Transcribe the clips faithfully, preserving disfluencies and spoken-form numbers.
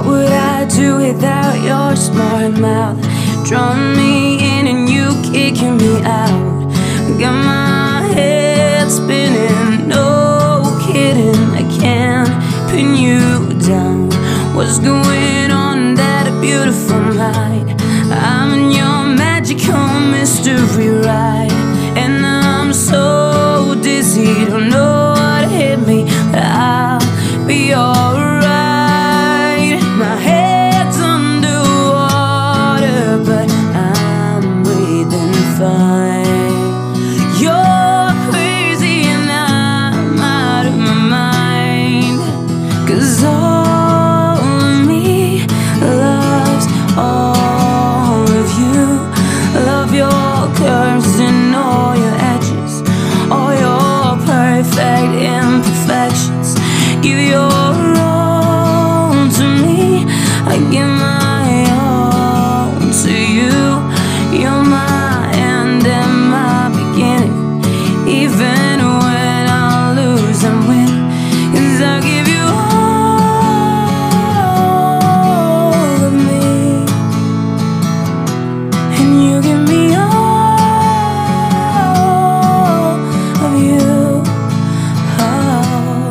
What would I do without your smart mouth? Drawing me in and you kicking me out. Got my head spinning, no kidding, I can't pin you down. What's going on that beautiful night? I'm in your magical mystery ride, and I'm so dizzy, don't know what hit me, but I'll be alright. My head's underwater, but I'm breathing fine. You're crazy and I'm out of my mind, 'cause all of me loves all of you. Love your curves and all your edges, all your perfect imperfections. Give your all to me, I give my all to you. You're my end and my beginning, even when I lose and win, 'cause I give you all of me, and you give me all of you. Oh.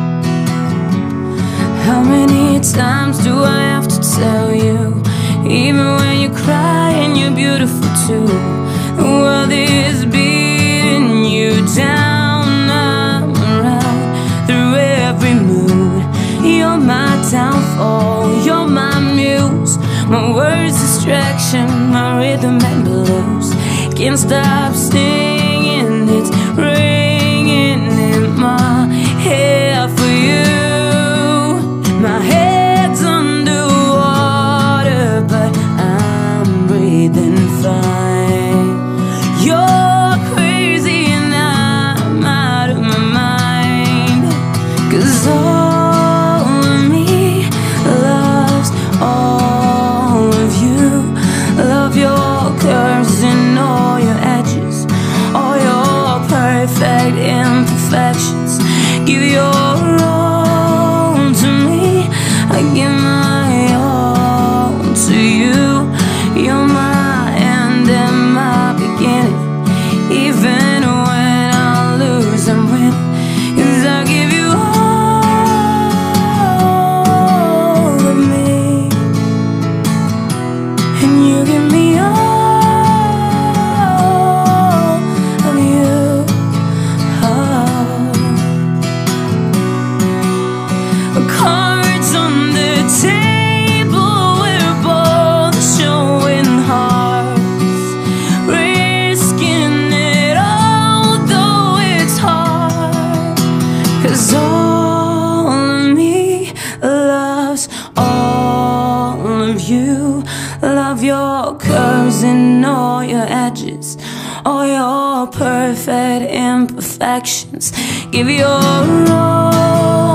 How many times do I have to tell you, even when you cry and you're beautiful too? The world is beating you down. I'm around through every mood. You're my downfall, you're my muse, my words distraction, my rhythm and blues. Can't stop singing, it's ringing in my head for you. My head's underwater, but I'm breathing fine. You're crazy and I'm out of my mind, 'cause all of me loves all of you. Love your curves and all your edges, all your perfect imperfections. Give your all to me, I give my all to you. You're my end and my beginning, even when I lose and win, 'cause I give you all of me, and you give me all of you. Oh. Cards on the table, we're both showing hearts, risking it all, though it's hard, 'cause all of me loves all of you. Love your curves and all your edges, all your perfect imperfections. Give your all